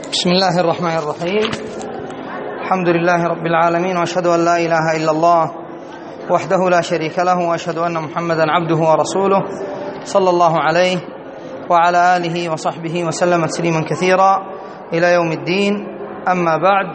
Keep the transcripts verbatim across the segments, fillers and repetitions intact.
بسم الله الرحمن الرحيم. الحمد لله رب العالمين، وأشهد أن لا إله إلا الله وحده لا شريك له، وأشهد أن محمدا عبده ورسوله صلى الله عليه وعلى آله وصحبه وسلم تسليما كثيرا إلى يوم الدين. أما بعد،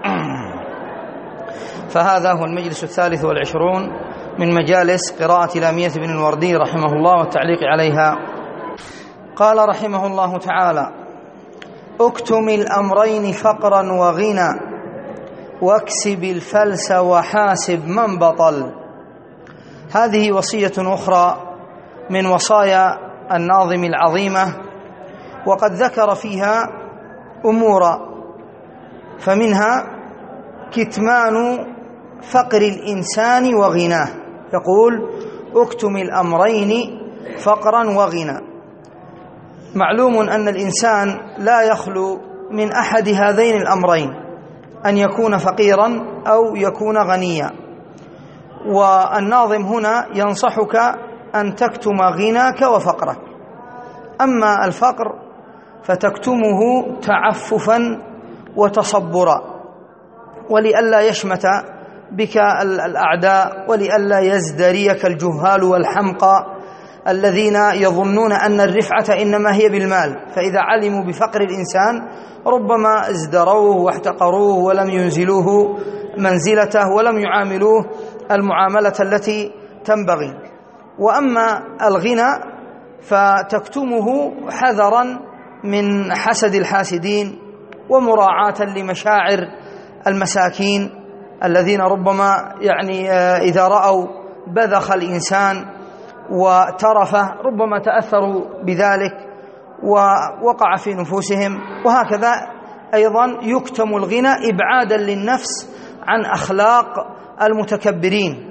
فهذا هو المجلس الثالث والعشرون من مجالس قراءة لامية بن الوردي رحمه الله والتعليق عليها. قال رحمه الله تعالى: اكتم الأمرين فقرا وغنى، واكسب الفلس وحاسب من بطل. هذه وصية أخرى من وصايا الناظم العظيمة، وقد ذكر فيها أمورا، فمنها كتمان فقر الإنسان وغناه. يقول: اكتم الأمرين فقرا وغنى. معلوم أن الإنسان لا يخلو من أحد هذين الأمرين، أن يكون فقيرا أو يكون غنيا. والناظم هنا ينصحك أن تكتم غناك وفقرك. أما الفقر فتكتمه تعففا وتصبرا، ولئلا يشمت بك الأعداء، ولئلا يزدريك الجهال والحمقى الذين يظنون أن الرفعة إنما هي بالمال، فإذا علموا بفقر الإنسان ربما ازدروه واحتقروه ولم ينزلوه منزلته ولم يعاملوه المعاملة التي تنبغي. وأما الغنى فتكتمه حذرا من حسد الحاسدين، ومراعاة لمشاعر المساكين الذين ربما يعني إذا رأوا بذخ الإنسان وترفه ربما تأثروا بذلك ووقع في نفوسهم. وهكذا أيضا يكتم الغنى إبعادا للنفس عن أخلاق المتكبرين.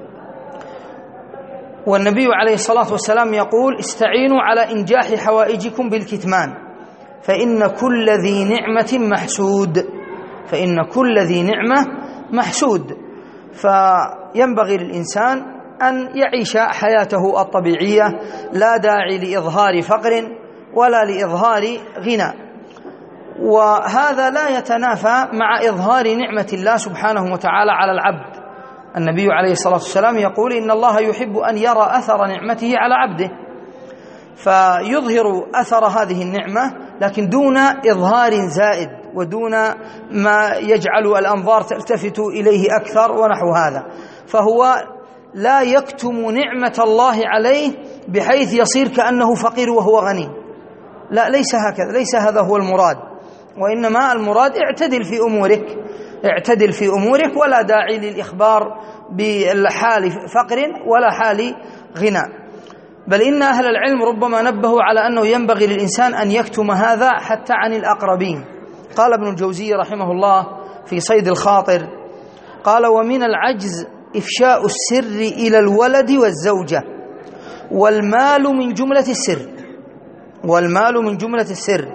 والنبي عليه الصلاة والسلام يقول: استعينوا على إنجاح حوائجكم بالكتمان، فإن كل ذي نعمة محسود فإن كل ذي نعمة محسود. فينبغي للإنسان أن يعيش حياته الطبيعية، لا داعي لإظهار فقر ولا لإظهار غنى. وهذا لا يتنافى مع إظهار نعمة الله سبحانه وتعالى على العبد. النبي عليه الصلاة والسلام يقول: إن الله يحب أن يرى أثر نعمته على عبده، فيظهر أثر هذه النعمة لكن دون إظهار زائد ودون ما يجعل الأنظار تلتفت إليه أكثر ونحو هذا. فهو لا يكتم نعمة الله عليه بحيث يصير كأنه فقير وهو غني، لا، ليس هكذا، ليس هذا هو المراد. وإنما المراد اعتدل في أمورك اعتدل في أمورك ولا داعي للإخبار بالحال فقر ولا حال غنى. بل إن أهل العلم ربما نبهوا على أنه ينبغي للإنسان أن يكتم هذا حتى عن الأقربين. قال ابن الجوزي رحمه الله في صيد الخاطر، قال: ومن العجز إفشاء السر إلى الولد والزوجة، والمال من جملة السر والمال من جملة السر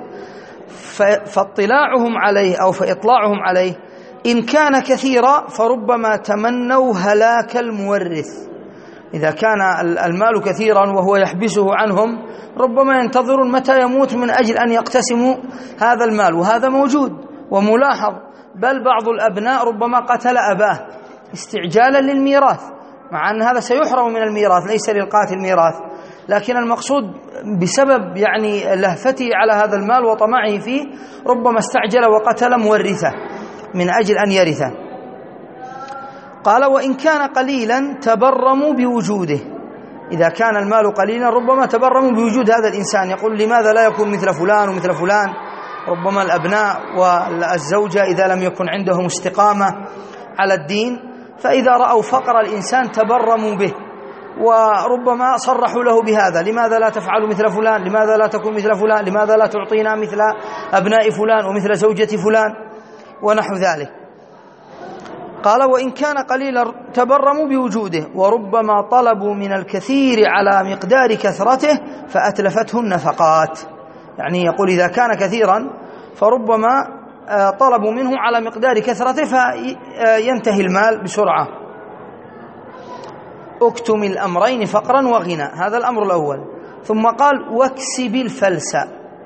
فاطلاعهم عليه أو فإطلاعهم عليه إن كان كثيرا فربما تمنوا هلاك المورث. إذا كان المال كثيرا وهو يحبسه عنهم ربما ينتظرون متى يموت من أجل أن يقتسموا هذا المال، وهذا موجود وملاحظ. بل بعض الأبناء ربما قتل أباه استعجالا للميراث، مع أن هذا سيحرم من الميراث، ليس للقاتل ميراث، لكن المقصود بسبب يعني لهفته على هذا المال وطمعه فيه ربما استعجل وقتل مورثه من أجل أن يرثه. قال: وإن كان قليلا تبرموا بوجوده. إذا كان المال قليلا ربما تبرموا بوجود هذا الإنسان، يقول: لماذا لا يكون مثل فلان ومثل فلان؟ ربما الأبناء والزوجة إذا لم يكن عندهم استقامة على الدين، فإذا رأوا فقر الإنسان تبرموا به، وربما صرحوا له بهذا: لماذا لا تفعل مثل فلان؟ لماذا لا تكون مثل فلان؟ لماذا لا تعطينا مثل أبناء فلان ومثل زوجة فلان ونحو ذلك. قال: وإن كان قليلا تبرموا بوجوده، وربما طلبوا من الكثير على مقدار كثرته فأتلفته النفقات. يعني يقول إذا كان كثيرا فربما طلبوا منه على مقدار كثرته فينتهي المال بسرعة. اكتم الأمرين فقرا وغنى، هذا الأمر الأول. ثم قال: واكسب الفلس.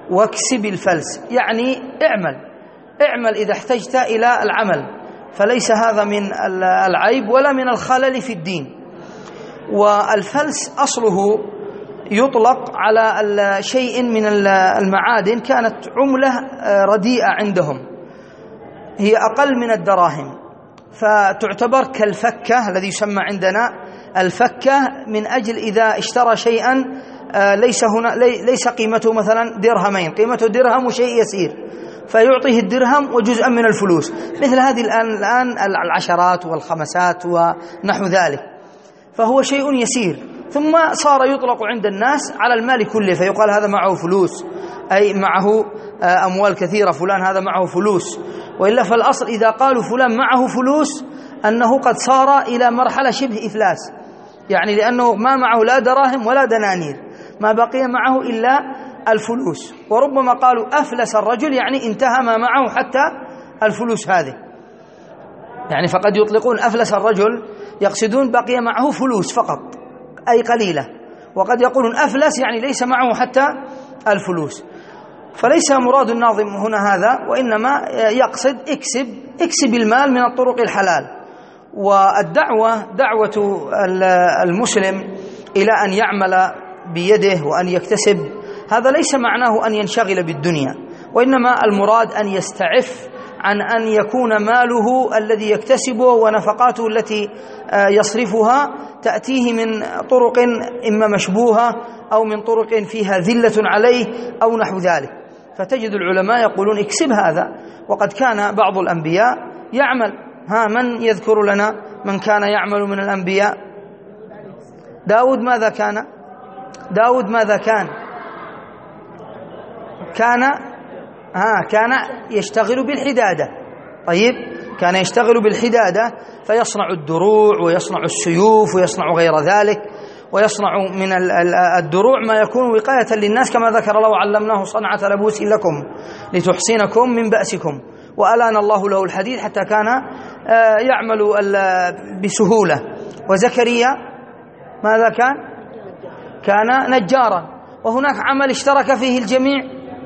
واكسب الفلس، يعني اعمل اعمل إذا احتجت إلى العمل، فليس هذا من العيب ولا من الخلل في الدين. والفلس أصله يطلق على شيء من المعادن كانت عملة رديئة عندهم، هي أقل من الدراهم، فتعتبر كالفكة الذي يسمى عندنا الفكة، من أجل إذا اشترى شيئا ليس هنا ليس قيمته مثلا درهمين، قيمته درهم وشيء يسير، فيعطيه الدرهم وجزءا من الفلوس، مثل هذه الآن الآن العشرات والخمسات ونحو ذلك، فهو شيء يسير، ثم صار يطلق عند الناس على المال كله، فيقال هذا معه فلوس، أي معه أموال كثيرة، فلان هذا معه فلوس. وإلا فالأصل إذا قالوا فلان معه فلوس أنه قد صار إلى مرحلة شبه إفلاس، يعني لأنه ما معه لا دراهم ولا دنانير، ما بقي معه إلا الفلوس. وربما قالوا أفلس الرجل، يعني انتهى ما معه حتى الفلوس هذه، يعني فقد يطلقون أفلس الرجل يقصدون بقي معه فلوس فقط أي قليلة، وقد يقولون أفلس يعني ليس معه حتى الفلوس. فليس مراد الناظم هنا هذا، وإنما يقصد اكسب اكسب المال من الطرق الحلال. والدعوة دعوة المسلم إلى أن يعمل بيده وأن يكتسب، هذا ليس معناه أن ينشغل بالدنيا، وإنما المراد أن يستعف عن أن يكون ماله الذي يكتسبه ونفقاته التي يصرفها تأتيه من طرق إما مشبوهة أو من طرق فيها ذلة عليه أو نحو ذلك. فتجد العلماء يقولون اكسب هذا، وقد كان بعض الأنبياء يعمل. ها من يذكر لنا من كان يعمل من الأنبياء؟ داود ماذا كان؟ داود ماذا كان؟ كان ها كان يشتغل بالحدادة. طيب، كان يشتغل بالحدادة، فيصنع الدروع ويصنع السيوف ويصنع غير ذلك، ويصنع من الدروع ما يكون وقاية للناس، كما ذكر الله وعلمناه صنعة لبوس لكم لتحصنكم من بأسكم، وألان الله له الحديد حتى كان يعمل بسهولة. وزكريا ماذا كان؟ كان نجارا. وهناك عمل اشترك فيه الجميع،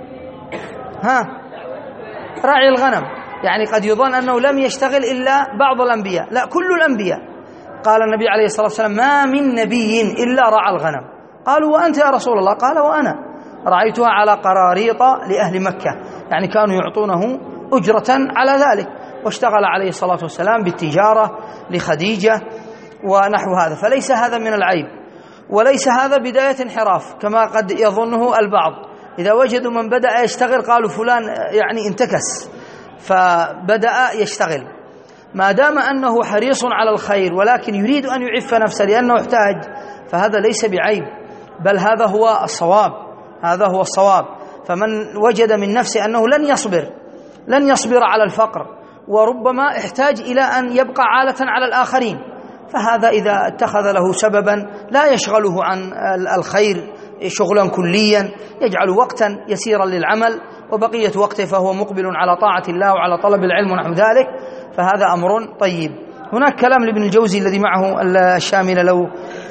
ها راعي الغنم، يعني قد يظن أنه لم يشتغل إلا بعض الأنبياء، لا، كل الأنبياء. قال النبي عليه الصلاة والسلام ما من نبي إلا رعى الغنم. قالوا وأنت يا رسول الله؟ قال وأنا رعيتها على قراريط لأهل مكة، يعني كانوا يعطونه أجرة على ذلك. واشتغل عليه الصلاة والسلام بالتجارة لخديجة ونحو هذا. فليس هذا من العيب، وليس هذا بداية انحراف كما قد يظنه البعض. إذا وجدوا من بدأ يشتغل قالوا فلان يعني انتكس فبدأ يشتغل، ما دام أنه حريص على الخير ولكن يريد أن يعف نفسه لأنه احتاج، فهذا ليس بعيب، بل هذا هو الصواب، هذا هو الصواب. فمن وجد من نفسه أنه لن يصبر لن يصبر على الفقر، وربما احتاج إلى أن يبقى عالة على الآخرين، فهذا إذا اتخذ له سببا لا يشغله عن الخير شغلا كليا، يجعل وقتا يسيرا للعمل وبقية وقته فهو مقبل على طاعة الله وعلى طلب العلم ونحو ذلك، فهذا أمر طيب. هناك كلام لابن الجوزي الذي معه الشاملة لو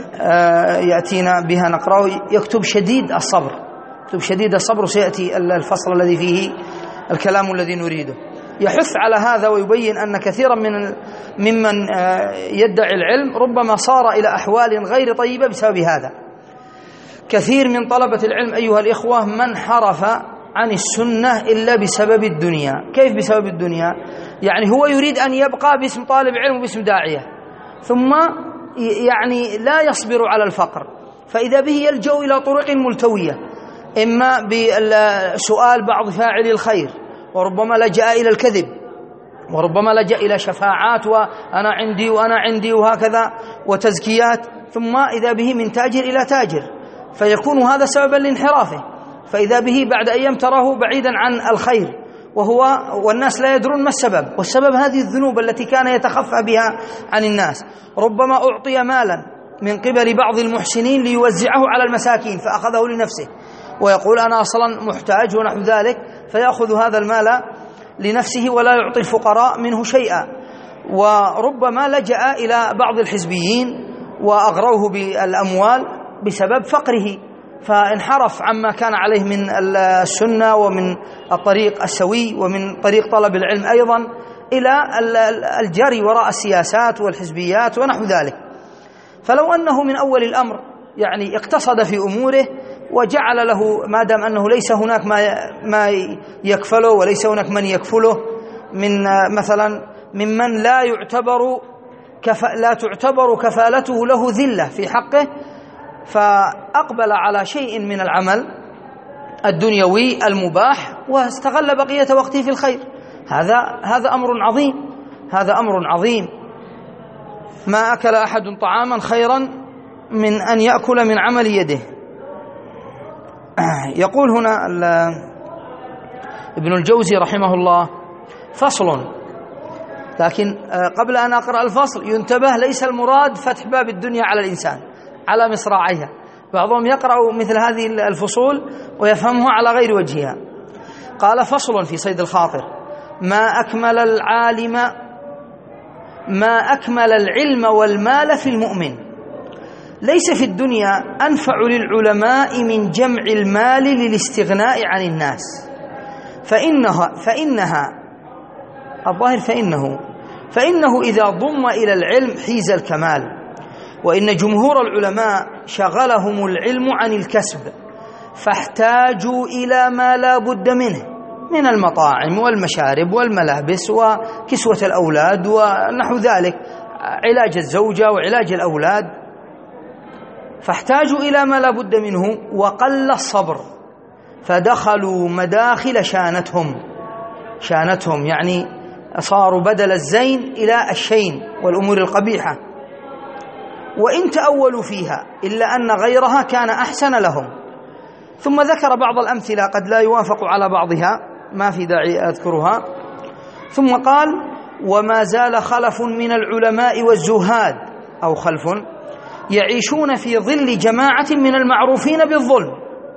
يأتينا بها نقرأه، يكتب شديد الصبر، يكتب شديد الصبر، سيأتي الفصل الذي فيه الكلام الذي نريده. يحث على هذا ويبين أن كثيرا من ممن يدعي العلم ربما صار إلى أحوال غير طيبة بسبب هذا. كثير من طلبة العلم أيها الإخوة من حرف عن السنة إلا بسبب الدنيا. كيف بسبب الدنيا؟ يعني هو يريد أن يبقى باسم طالب علم وباسم داعية، ثم يعني لا يصبر على الفقر، فإذا به يلجأ إلى طرق ملتوية، إما بسؤال بعض فاعل الخير، وربما لجأ إلى الكذب، وربما لجأ إلى شفاعات وأنا عندي وأنا عندي وهكذا وتزكيات، ثم إذا به من تاجر إلى تاجر، فيكون هذا سببا لانحرافه، فإذا به بعد أيام تراه بعيدا عن الخير، وهو والناس لا يدرون ما السبب، والسبب هذه الذنوب التي كان يتخفى بها عن الناس. ربما أعطي مالا من قبل بعض المحسنين ليوزعه على المساكين فأخذه لنفسه ويقول أنا أصلا محتاج ونحو ذلك، فيأخذ هذا المال لنفسه ولا يعطي الفقراء منه شيئا. وربما لجأ إلى بعض الحزبيين وأغروه بالأموال بسبب فقره، فانحرف عما كان عليه من السنة ومن الطريق السوي ومن طريق طلب العلم أيضا إلى الجري وراء السياسات والحزبيات ونحو ذلك. فلو أنه من أول الأمر يعني اقتصد في أموره وجعل له، ما دام أنه ليس هناك ما ما يكفله وليس هناك من يكفله من مثلا ممن لا يعتبر كف لا تعتبر كفالته له ذلة في حقه، فأقبل على شيء من العمل الدنيوي المباح واستغل بقية وقته في الخير، هذا هذا أمر عظيم، هذا أمر عظيم. ما أكل أحد طعاما خيرا من أن يأكل من عمل يده. يقول هنا ابن الجوزي رحمه الله: فصل. لكن قبل أن أقرأ الفصل ينتبه، ليس المراد فتح باب الدنيا على الإنسان على مصراعيها، بعضهم يقرأ مثل هذه الفصول ويفهمها على غير وجهها. قال: فصل في صيد الخاطر: ما أكمل العالم ما أكمل العلم والمال في المؤمن، ليس في الدنيا أنفع للعلماء من جمع المال للاستغناء عن الناس، فإنها فإنها الظاهر فإنه فإنه إذا ضم إلى العلم حيز الكمال، وإن جمهور العلماء شغلهم العلم عن الكسب، فاحتاجوا إلى ما لا بد منه من المطاعم والمشارب والملابس وكسوة الأولاد ونحو ذلك، علاج الزوجة وعلاج الأولاد، فاحتاجوا إلى ما لا بد منه، وقل الصبر، فدخلوا مداخل شانتهم شانتهم يعني صاروا بدل الزين إلى الشين والأمور القبيحة، وإن تأولوا فيها إلا أن غيرها كان أحسن لهم. ثم ذكر بعض الأمثلة قد لا يوافق على بعضها، ما في داعي أذكرها. ثم قال: وما زال خلف من العلماء والزهاد أو خلف يعيشون في ظل جماعة من المعروفين بالظلم،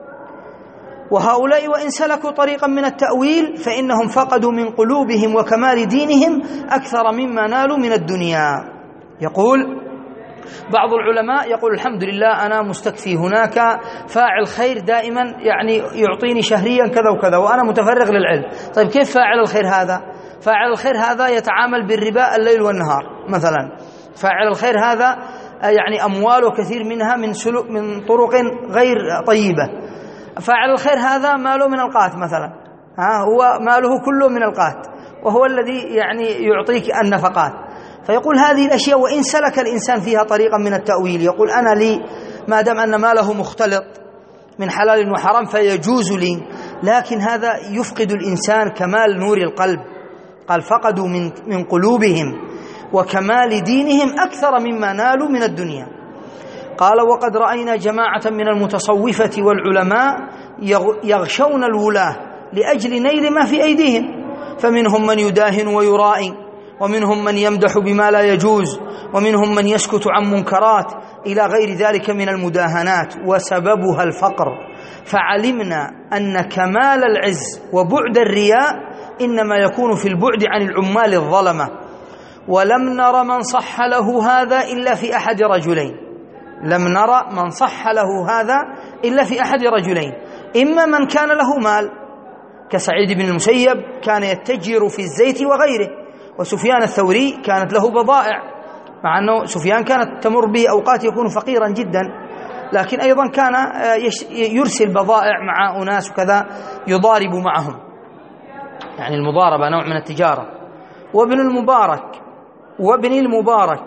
وهؤلاء وإن سلكوا طريقا من التأويل فإنهم فقدوا من قلوبهم وكمال دينهم أكثر مما نالوا من الدنيا. يقول بعض العلماء يقول: الحمد لله أنا مستكفي، هناك فاعل خير دائما يعني يعطيني شهريا كذا وكذا وأنا متفرغ للعلم. طيب كيف فاعل الخير هذا؟ فاعل الخير هذا يتعامل بالربا الليل والنهار مثلا، فاعل الخير هذا يعني أمواله كثير منها من سلوك من طرق غير طيبة. فاعل الخير هذا ماله من القات مثلا، ها هو ماله كله من القات، وهو الذي يعني يعطيك النفقات. فيقول هذه الأشياء وإن سلك الإنسان فيها طريقا من التأويل، يقول أنا لي ما دام أن ماله مختلط من حلال وحرام فيجوز لي، لكن هذا يفقد الإنسان كمال نور القلب. قال: فقدوا من من قلوبهم وكمال دينهم أكثر مما نالوا من الدنيا. قال: وقد رأينا جماعة من المتصوفة والعلماء يغشون الولاة لأجل نيل ما في أيديهم، فمنهم من يداهن ويرائي، ومنهم من يمدح بما لا يجوز، ومنهم من يسكت عن منكرات، إلى غير ذلك من المداهنات، وسببها الفقر. فعلمنا أن كمال العز وبعد الرياء إنما يكون في البعد عن العمال الظلمة، ولم نر من صح له هذا إلا في أحد رجلين لم نرى من صح له هذا إلا في أحد رجلين: إما من كان له مال كسعيد بن المسيب كان يتجر في الزيت وغيره، وسفيان الثوري كانت له بضائع، مع أنه سفيان كانت تمر به أوقات يكون فقيرا جدا، لكن أيضا كان يرسل بضائع مع أناس وكذا يضارب معهم، يعني المضاربة نوع من التجارة. وابن المبارك وابن المبارك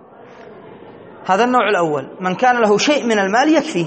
هذا النوع الأول، من كان له شيء من المال يكفيه،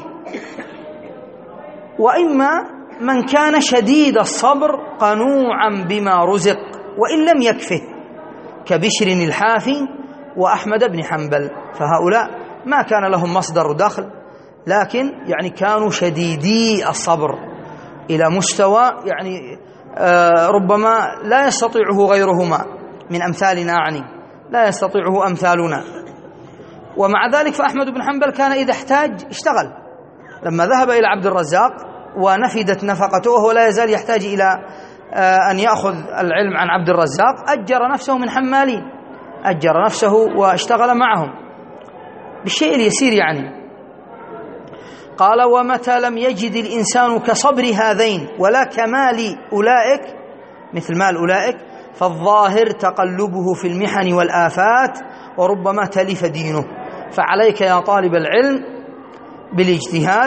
وإما من كان شديد الصبر قنوعا بما رزق وإن لم يكفه، كبشر الحافي وأحمد بن حنبل، فهؤلاء ما كان لهم مصدر دخل، لكن يعني كانوا شديدي الصبر إلى مستوى يعني آه ربما لا يستطيعه غيرهما من أمثالنا، يعني لا يستطيعه أمثالنا. ومع ذلك فأحمد بن حنبل كان إذا احتاج اشتغل، لما ذهب إلى عبد الرزاق ونفدت نفقته وهو لا يزال يحتاج إلى أن يأخذ العلم عن عبد الرزاق، أجر نفسه من حمالين، أجر نفسه واشتغل معهم بالشيء اليسير يعني. قال ومتى لم يجد الإنسان كصبر هذين ولا كمال أولئك مثل مال أولئك فالظاهر تقلبه في المحن والآفات وربما تلف دينه. فعليك يا طالب العلم بالاجتهاد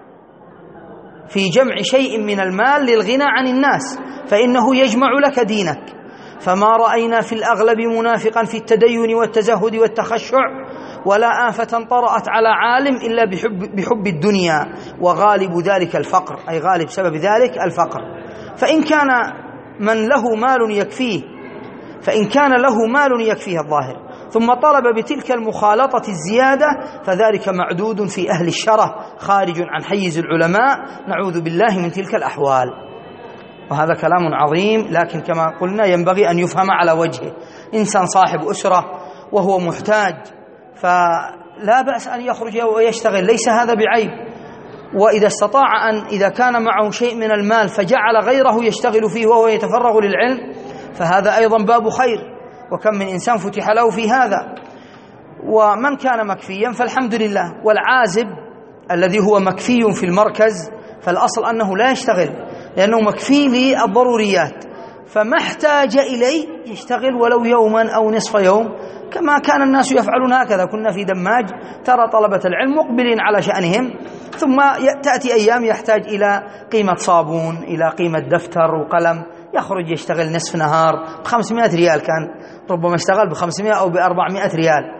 في جمع شيء من المال للغنى عن الناس، فإنه يجمع لك دينك. فما رأينا في الأغلب منافقا في التدين والتزهد والتخشع ولا آفة طرأت على عالم إلا بحب, بحب الدنيا، وغالب ذلك الفقر، أي غالب سبب ذلك الفقر. فإن كان من له مال يكفيه فإن كان له مال يكفيه الظاهر ثم طلب بتلك المخالطة الزيادة فذلك معدود في أهل الشره خارج عن حيز العلماء، نعوذ بالله من تلك الأحوال. وهذا كلام عظيم، لكن كما قلنا ينبغي أن يفهم على وجهه. إنسان صاحب أسرة وهو محتاج فلا بأس أن يخرج ويشتغل، ليس هذا بعيب. وإذا استطاع أن إذا كان معه شيء من المال فجعل غيره يشتغل فيه وهو يتفرغ للعلم فهذا أيضا باب خير، وكم من إنسان فتح له في هذا. ومن كان مكفيا فالحمد لله. والعازب الذي هو مكفي في المركز فالأصل أنه لا يشتغل لأنه مكفي للضروريات، فما احتاج إليه يشتغل ولو يوما أو نصف يوم كما كان الناس يفعلون. هكذا كنا في دماج ترى طلبة العلم مقبلين على شأنهم، ثم تأتي أيام يحتاج إلى قيمة صابون، إلى قيمة دفتر وقلم، يخرج يشتغل نصف نهار بخمسمائة ريال، كان ربما اشتغل بخمسمائة أو بأربعمائة ريال،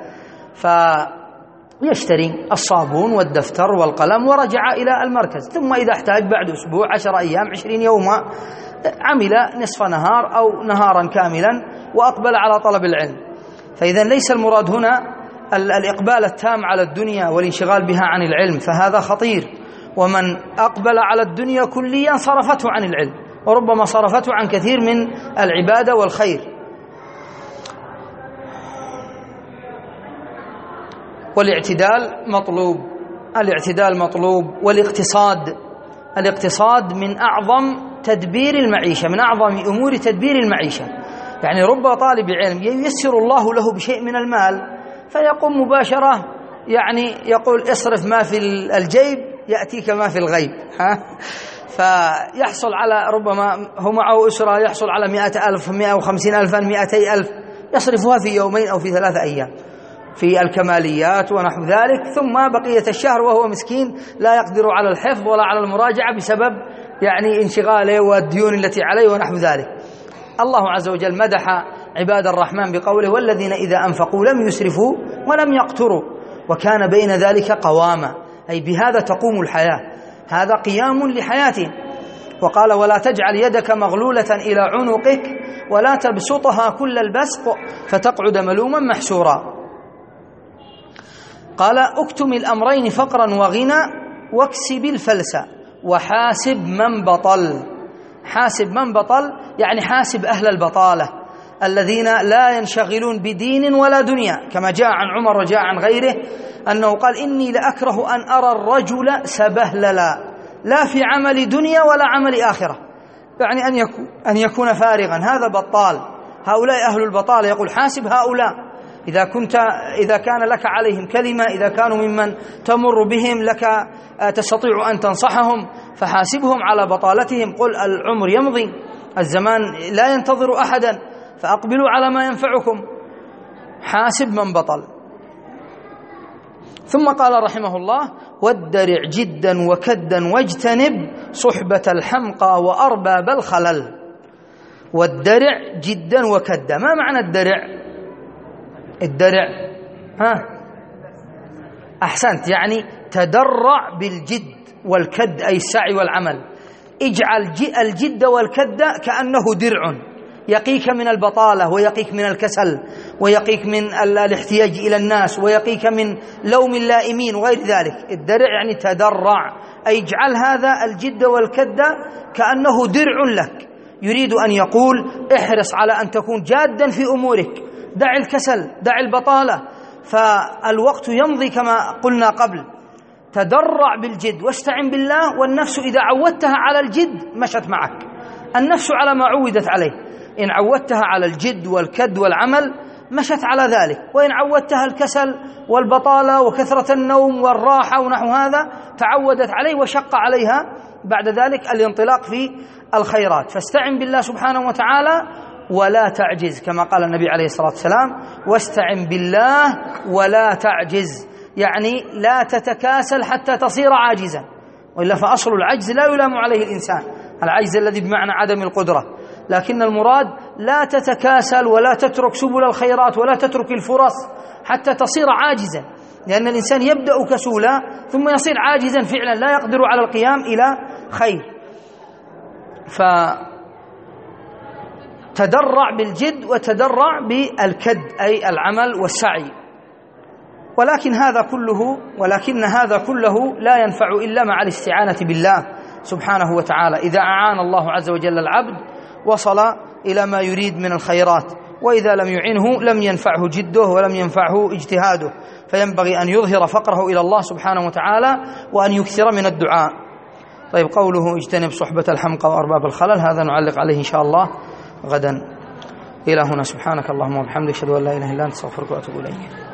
فيشتري الصابون والدفتر والقلم ورجع إلى المركز. ثم إذا احتاج بعد أسبوع عشر أيام عشرين يوما عمل نصف نهار أو نهارا كاملا وأقبل على طلب العلم. فإذا ليس المراد هنا الإقبال التام على الدنيا والانشغال بها عن العلم، فهذا خطير. ومن أقبل على الدنيا كليا صرفته عن العلم، وربما صرفته عن كثير من العبادة والخير. والاعتدال مطلوب، الاعتدال مطلوب. والاقتصاد، الاقتصاد من أعظم تدبير المعيشة، من أعظم أمور تدبير المعيشة. يعني رب طالب علم ييسر الله له بشيء من المال فيقوم مباشرة، يعني يقول اصرف ما في الجيب يأتيك ما في الغيب، ها؟ فيحصل على ربما هو معه أسرة يحصل على مئة ألف، مئة وخمسين ألفا، مئتي ألف، يصرفها في يومين أو في ثلاثة أيام في الكماليات ونحو ذلك، ثم بقية الشهر وهو مسكين لا يقدر على الحفظ ولا على المراجعة بسبب يعني انشغاله والديون التي عليه ونحو ذلك. الله عز وجل مدح عباد الرحمن بقوله والذين إذا أنفقوا لم يسرفوا ولم يقتروا وكان بين ذلك قواما، أي بهذا تقوم الحياة، هذا قيام لحياتهم. وقال ولا تجعل يدك مغلولة إلى عنقك ولا تبسطها كل البسط فتقعد ملوما محسورا. قال اكتم الأمرين فقرا وغنى واكسب الفلس وحاسب من بطل. حاسب من بطل يعني حاسب أهل البطالة الذين لا ينشغلون بدين ولا دنيا، كما جاء عن عمر وجاء عن غيره أنه قال إني لأكره أن أرى الرجل سبهللا لا في عمل دنيا ولا عمل آخرة، يعني أن يكون, أن يكون فارغا، هذا بطال. هؤلاء أهل البطالة، يقول حاسب هؤلاء إذا كنت إذا كان لك عليهم كلمة، إذا كانوا ممن تمر بهم لك تستطيع أن تنصحهم فحاسبهم على بطالتهم. قل العمر يمضي، الزمان لا ينتظر أحدا، فأقبلوا على ما ينفعكم. حاسب من بطل. ثم قال رحمه الله وادرع جدا وكدا واجتنب صحبة الحمقى وأرباب الخلل. والدرع جدا وكدا، ما معنى الدرع؟ الدرع ها أحسنت، يعني تدرع بالجد والكد أي السعي والعمل. اجعل الجد والكد كأنه درع يقيك من البطالة ويقيك من الكسل ويقيك من الاحتياج إلى الناس ويقيك من لوم اللائمين وغير ذلك. الدرع يعني تدرع، أي اجعل هذا الجد والكد كأنه درع لك. يريد أن يقول احرص على أن تكون جادا في أمورك، دع الكسل، دع البطالة، فالوقت يمضي كما قلنا قبل. تدرع بالجد واستعن بالله، والنفس إذا عودتها على الجد مشت معك، النفس على ما عودت عليه. إن عودتها على الجد والكد والعمل مشت على ذلك، وإن عودتها الكسل والبطالة وكثرة النوم والراحة ونحو هذا تعودت عليه وشق عليها بعد ذلك الانطلاق في الخيرات. فاستعن بالله سبحانه وتعالى ولا تعجز، كما قال النبي عليه الصلاة والسلام: واستعن بالله ولا تعجز، يعني لا تتكاسل حتى تصير عاجزا، وإلا فأصل العجز لا يلام عليه الإنسان، العجز الذي بمعنى عدم القدرة، لكن المراد لا تتكاسل ولا تترك سبل الخيرات ولا تترك الفرص حتى تصير عاجزا، لأن الإنسان يبدأ كسولا ثم يصير عاجزا فعلا لا يقدر على القيام إلى خير. فتدرع بالجد وتدرع بالكد، أي العمل والسعي. ولكن هذا كله ولكن هذا كله لا ينفع إلا مع الاستعانة بالله سبحانه وتعالى. إذا أعان الله عز وجل العبد وصل إلى ما يريد من الخيرات، وإذا لم يعنه لم ينفعه جده ولم ينفعه اجتهاده، فينبغي أن يظهر فقره إلى الله سبحانه وتعالى وأن يكثر من الدعاء. طيب، قوله اجتنب صحبة الحمقى وأرباب الخلل، هذا نعلق عليه إن شاء الله غدا. إلى هنا، سبحانك اللهم وبحمدك، أشهد أن لا إله إلا أنت، أستغفرك وأتوب إليك.